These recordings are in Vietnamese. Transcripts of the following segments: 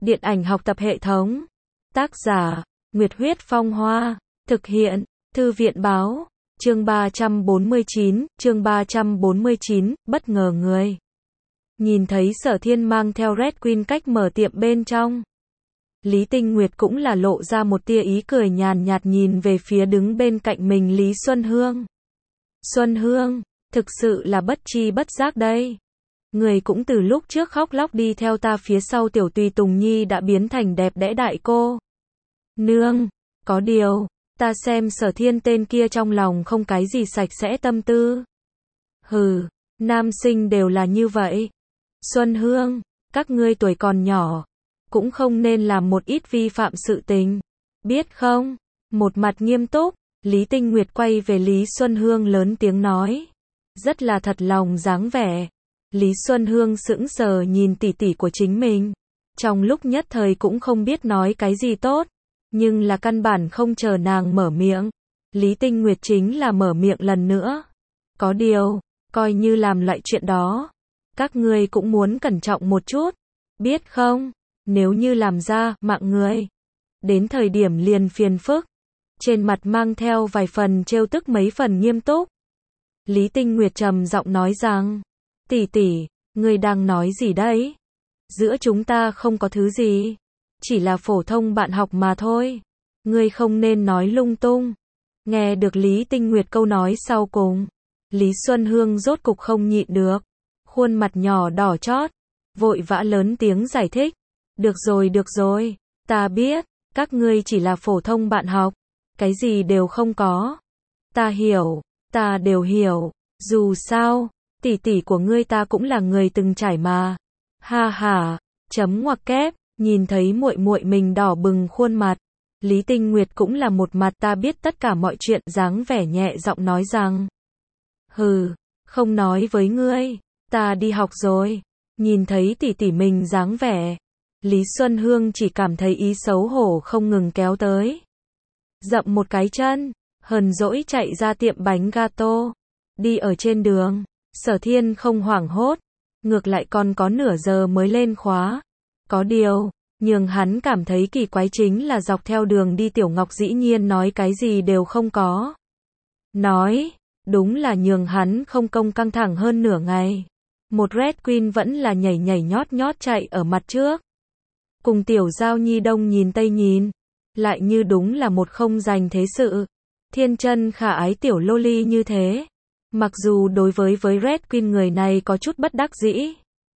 Điện ảnh học tập hệ thống. Tác giả, Nguyệt Huyết Phong Hoa. Thực hiện, Thư viện Báo. Chương 349, bất ngờ người. Nhìn thấy Sở Thiên mang theo Red Queen cách mở tiệm bên trong. Lý Tinh Nguyệt cũng là lộ ra một tia ý cười nhàn nhạt nhìn về phía đứng bên cạnh mình Lý Xuân Hương. Xuân Hương, thực sự là bất tri bất giác đây. Người cũng từ lúc trước khóc lóc đi theo ta phía sau tiểu tùy tùng nhi đã biến thành đẹp đẽ đại cô. Nương, có điều, ta xem Sở Thiên tên kia trong lòng không cái gì sạch sẽ tâm tư. Hừ, nam sinh đều là như vậy. Xuân Hương, các ngươi tuổi còn nhỏ, cũng không nên làm một ít vi phạm sự tình. Biết không? Một mặt nghiêm túc, Lý Tinh Nguyệt quay về Lý Xuân Hương lớn tiếng nói. Rất là thật lòng dáng vẻ. Lý Xuân Hương sững sờ nhìn tỷ tỷ của chính mình. Trong lúc nhất thời cũng không biết nói cái gì tốt. Nhưng là căn bản không chờ nàng mở miệng. Lý Tinh Nguyệt chính là mở miệng lần nữa. Có điều, coi như làm loại chuyện đó. Các ngươi cũng muốn cẩn trọng một chút. Biết không? Nếu như làm ra mạng người. Đến thời điểm liền phiền phức. Trên mặt mang theo vài phần trêu tức mấy phần nghiêm túc. Lý Tinh Nguyệt trầm giọng nói rằng. Tỷ tỷ, ngươi đang nói gì đấy? Giữa chúng ta không có thứ gì. Chỉ là phổ thông bạn học mà thôi. Ngươi không nên nói lung tung. Nghe được Lý Tinh Nguyệt câu nói sau cùng. Lý Xuân Hương rốt cục không nhịn được. Khuôn mặt nhỏ đỏ chót. Vội vã lớn tiếng giải thích. Được rồi, ta biết. Các ngươi chỉ là phổ thông bạn học. Cái gì đều không có. Ta hiểu, ta đều hiểu. Dù sao, tỷ tỷ của ngươi ta cũng là người từng trải mà. Ha ha, chấm ngoặc kép. Nhìn thấy muội muội mình đỏ bừng khuôn mặt, Lý Tinh Nguyệt cũng là một mặt ta biết tất cả mọi chuyện dáng vẻ nhẹ giọng nói rằng. Hừ, không nói với ngươi, ta đi học rồi. Nhìn thấy tỷ tỷ mình dáng vẻ, Lý Xuân Hương chỉ cảm thấy ý xấu hổ không ngừng kéo tới. Dậm một cái chân, hờn dỗi chạy ra tiệm bánh gato. Đi ở trên đường, Sở Thiên không hoảng hốt, ngược lại còn có nửa giờ mới lên khóa. Có điều, nhường hắn cảm thấy kỳ quái chính là dọc theo đường đi Tiểu Ngọc dĩ nhiên nói cái gì đều không có. Nói, đúng là nhường hắn không công căng thẳng hơn nửa ngày. Một Red Queen vẫn là nhảy nhảy nhót nhót chạy ở mặt trước. Cùng Tiểu Giao Nhi đông nhìn tây nhìn, lại như đúng là một không dành thế sự. Thiên chân khả ái tiểu loli như thế. Mặc dù đối với Red Queen người này có chút bất đắc dĩ.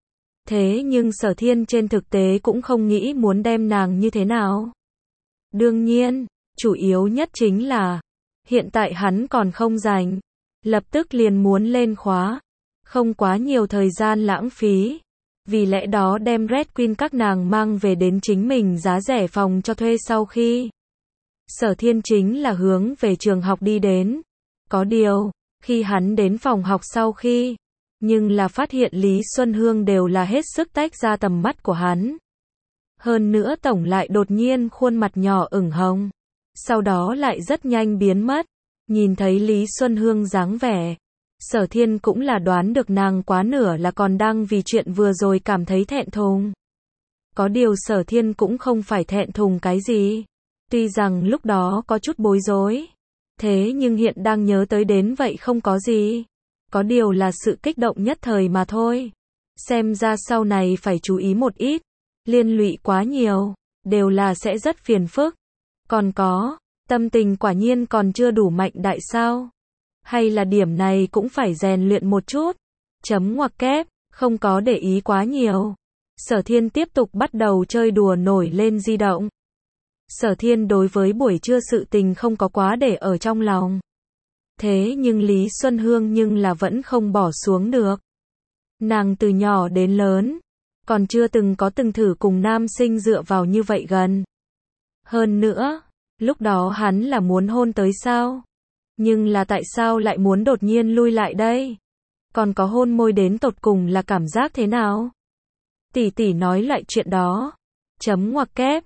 Thế nhưng Sở Thiên trên thực tế cũng không nghĩ muốn đem nàng như thế nào. Đương nhiên, chủ yếu nhất chính là, hiện tại hắn còn không rảnh, lập tức liền muốn lên khóa, không quá nhiều thời gian lãng phí. Vì lẽ đó đem Red Queen các nàng mang về đến chính mình giá rẻ phòng cho thuê sau khi. Sở Thiên chính là hướng về trường học đi đến. Có điều, khi hắn đến phòng học sau khi, nhưng là phát hiện Lý Xuân Hương đều là hết sức tách ra tầm mắt của hắn. Hơn nữa tổng lại đột nhiên khuôn mặt nhỏ ửng hồng. Sau đó lại rất nhanh biến mất. Nhìn thấy Lý Xuân Hương dáng vẻ. Sở Thiên cũng là đoán được nàng quá nửa là còn đang vì chuyện vừa rồi cảm thấy thẹn thùng. Có điều Sở Thiên cũng không phải thẹn thùng cái gì. Tuy rằng lúc đó có chút bối rối. Thế nhưng hiện đang nhớ tới đến vậy không có gì. Có điều là sự kích động nhất thời mà thôi. Xem ra sau này phải chú ý một ít. Liên lụy quá nhiều, đều là sẽ rất phiền phức. Còn có, tâm tình quả nhiên còn chưa đủ mạnh đại sao? Hay là điểm này cũng phải rèn luyện một chút? Chấm ngoặc kép, không có để ý quá nhiều. Sở Thiên tiếp tục bắt đầu chơi đùa nổi lên di động. Sở Thiên đối với buổi trưa sự tình không có quá để ở trong lòng. Thế nhưng Lý Xuân Hương nhưng là vẫn không bỏ xuống được. Nàng từ nhỏ đến lớn, còn chưa từng có từng thử cùng nam sinh dựa vào như vậy gần. Hơn nữa, lúc đó hắn là muốn hôn tới sao? Nhưng là tại sao lại muốn đột nhiên lui lại đây? Còn có hôn môi đến tột cùng là cảm giác thế nào? Tỷ tỷ nói lại chuyện đó. Chấm ngoặc kép,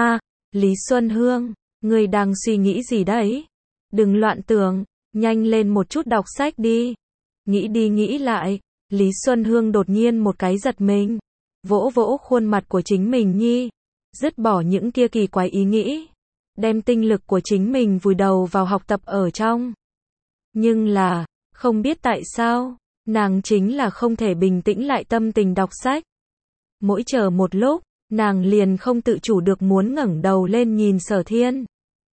Lý Xuân Hương, ngươi đang suy nghĩ gì đấy? Đừng loạn tưởng. Nhanh lên một chút đọc sách đi. Nghĩ đi nghĩ lại, Lý Xuân Hương đột nhiên một cái giật mình. Vỗ vỗ khuôn mặt của chính mình nhi. dứt bỏ những kia kỳ quái ý nghĩ, đem tinh lực của chính mình vùi đầu vào học tập ở trong. Nhưng là, không biết tại sao, nàng chính là không thể bình tĩnh lại tâm tình đọc sách. Mỗi chờ một lúc, nàng liền không tự chủ được muốn ngẩng đầu lên nhìn Sở Thiên.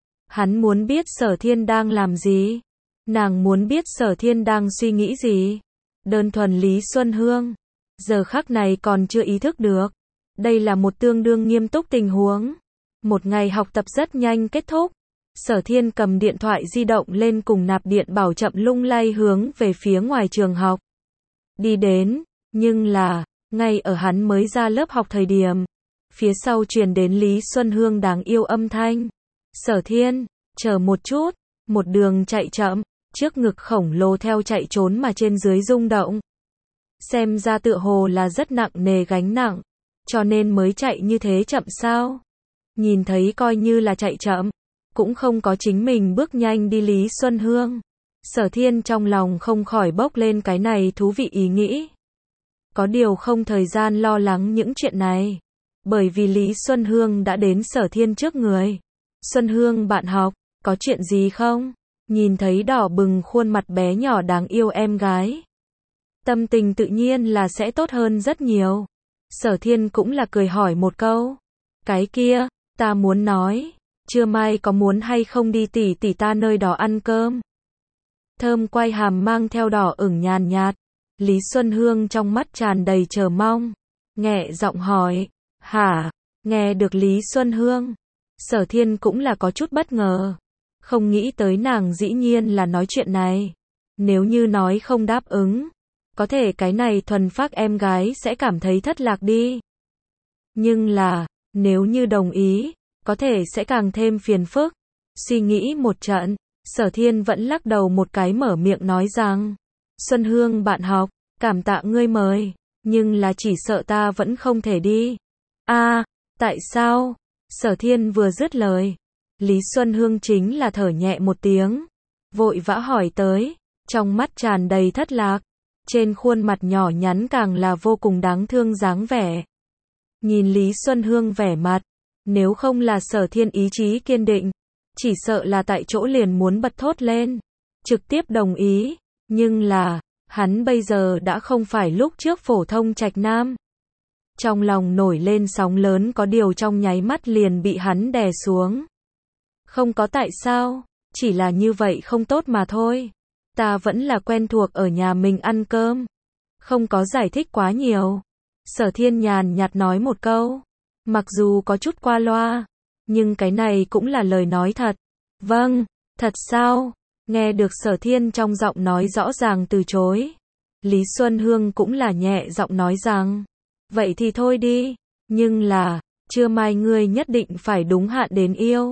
Hắn muốn biết Sở Thiên đang làm gì. Nàng muốn biết Sở Thiên đang suy nghĩ gì. Đơn thuần Lý Xuân Hương, giờ khắc này còn chưa ý thức được. Đây là một tương đương nghiêm túc tình huống. Một ngày học tập rất nhanh kết thúc. Sở Thiên cầm điện thoại di động lên cùng nạp điện bảo chậm lung lay hướng về phía ngoài trường học. Đi đến, nhưng là, ngay ở hắn mới ra lớp học thời điểm, phía sau truyền đến Lý Xuân Hương đáng yêu âm thanh. Sở Thiên, chờ một chút, một đường chạy chậm, trước ngực khổng lồ theo chạy trốn mà trên dưới rung động. Xem ra tựa hồ là rất nặng nề gánh nặng, cho nên mới chạy như thế chậm sao. Nhìn thấy coi như là chạy chậm, cũng không có chính mình bước nhanh đi Lý Xuân Hương. Sở Thiên trong lòng không khỏi bốc lên cái này thú vị ý nghĩ. Có điều không thời gian lo lắng những chuyện này. Bởi vì Lý Xuân Hương đã đến Sở Thiên trước người. Xuân Hương bạn học, có chuyện gì không? Nhìn thấy đỏ bừng khuôn mặt bé nhỏ đáng yêu em gái. Tâm tình tự nhiên là sẽ tốt hơn rất nhiều. Sở Thiên cũng là cười hỏi một câu. Cái kia, ta muốn nói, trưa mai có muốn hay không đi tỷ tỷ ta nơi đó ăn cơm? Thơm quay hàm mang theo đỏ ửng nhàn nhạt. Lý Xuân Hương trong mắt tràn đầy chờ mong. Nghẹ giọng hỏi. Hả? Nghe được Lý Xuân Hương. Sở Thiên cũng là có chút bất ngờ. Không nghĩ tới nàng dĩ nhiên là nói chuyện này. Nếu như nói không đáp ứng, có thể cái này thuần phác em gái sẽ cảm thấy thất lạc đi. Nhưng là, nếu như đồng ý, có thể sẽ càng thêm phiền phức. Suy nghĩ một trận, Sở Thiên vẫn lắc đầu một cái mở miệng nói rằng, Xuân Hương bạn học, cảm tạ ngươi mời, nhưng là chỉ sợ ta vẫn không thể đi. Tại sao? Sở Thiên vừa dứt lời, Lý Xuân Hương chính là thở nhẹ một tiếng, vội vã hỏi tới, trong mắt tràn đầy thất lạc, trên khuôn mặt nhỏ nhắn càng là vô cùng đáng thương dáng vẻ. Nhìn Lý Xuân Hương vẻ mặt, nếu không là Sở Thiên ý chí kiên định, chỉ sợ là tại chỗ liền muốn bật thốt lên, trực tiếp đồng ý, nhưng là, hắn bây giờ đã không phải lúc trước phổ thông trạch nam. Trong lòng nổi lên sóng lớn có điều trong nháy mắt liền bị hắn đè xuống. Không có tại sao, chỉ là như vậy không tốt mà thôi. Ta vẫn là quen thuộc ở nhà mình ăn cơm. Không có giải thích quá nhiều. Sở Thiên nhàn nhạt nói một câu. Mặc dù có chút qua loa, nhưng cái này cũng là lời nói thật. Vâng, thật sao? Nghe được Sở Thiên trong giọng nói rõ ràng từ chối. Lý Xuân Hương cũng là nhẹ giọng nói rằng, vậy thì thôi đi, nhưng là, trưa mai ngươi nhất định phải đúng hạn đến yêu.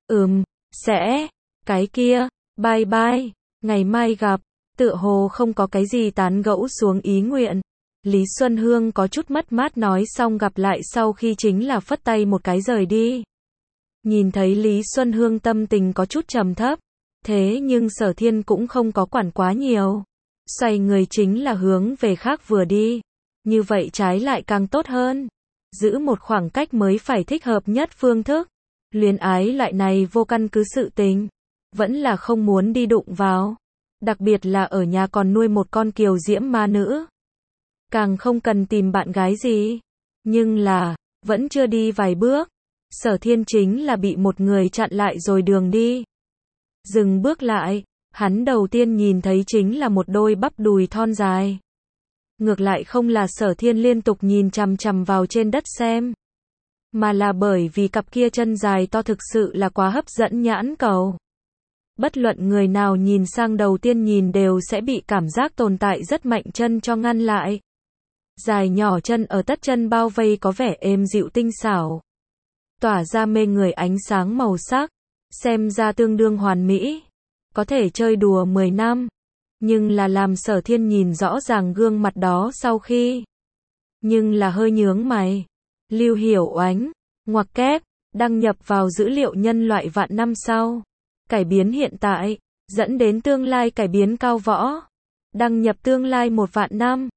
Sẽ, cái kia, bye bye, ngày mai gặp, tựa hồ không có cái gì tán gẫu xuống ý nguyện. Lý Xuân Hương có chút mất mát nói xong gặp lại sau khi chính là phất tay một cái rời đi. Nhìn thấy Lý Xuân Hương tâm tình có chút trầm thấp, thế nhưng Sở Thiên cũng không có quản quá nhiều. Xoay người chính là hướng về khác vừa đi. Như vậy trái lại càng tốt hơn. Giữ một khoảng cách mới phải thích hợp nhất phương thức. Luyến ái loại này vô căn cứ sự tình, vẫn là không muốn đi đụng vào. Đặc biệt là ở nhà còn nuôi một con kiều diễm ma nữ. Càng không cần tìm bạn gái gì. Nhưng là, vẫn chưa đi vài bước. Sở Thiên chính là bị một người chặn lại rồi đường đi. Dừng bước lại, hắn đầu tiên nhìn thấy chính là một đôi bắp đùi thon dài. Ngược lại không là Sở Thiên liên tục nhìn chằm chằm vào trên đất xem, mà là bởi vì cặp kia chân dài to thực sự là quá hấp dẫn nhãn cầu. Bất luận người nào nhìn sang đầu tiên nhìn đều sẽ bị cảm giác tồn tại rất mạnh chân cho ngăn lại. Dài nhỏ chân ở tất chân bao vây có vẻ êm dịu tinh xảo, tỏa ra mê người ánh sáng màu sắc, xem ra tương đương hoàn mỹ. Có thể chơi đùa 10 năm, nhưng là làm Sở Thiên nhìn rõ ràng gương mặt đó sau khi, nhưng là hơi nhướng mày. Lưu Hiểu Oánh, ngoặc kép, đăng nhập vào dữ liệu nhân loại vạn năm sau. Cải biến hiện tại, dẫn đến tương lai cải biến cao võ. Đăng nhập tương lai 1 vạn năm.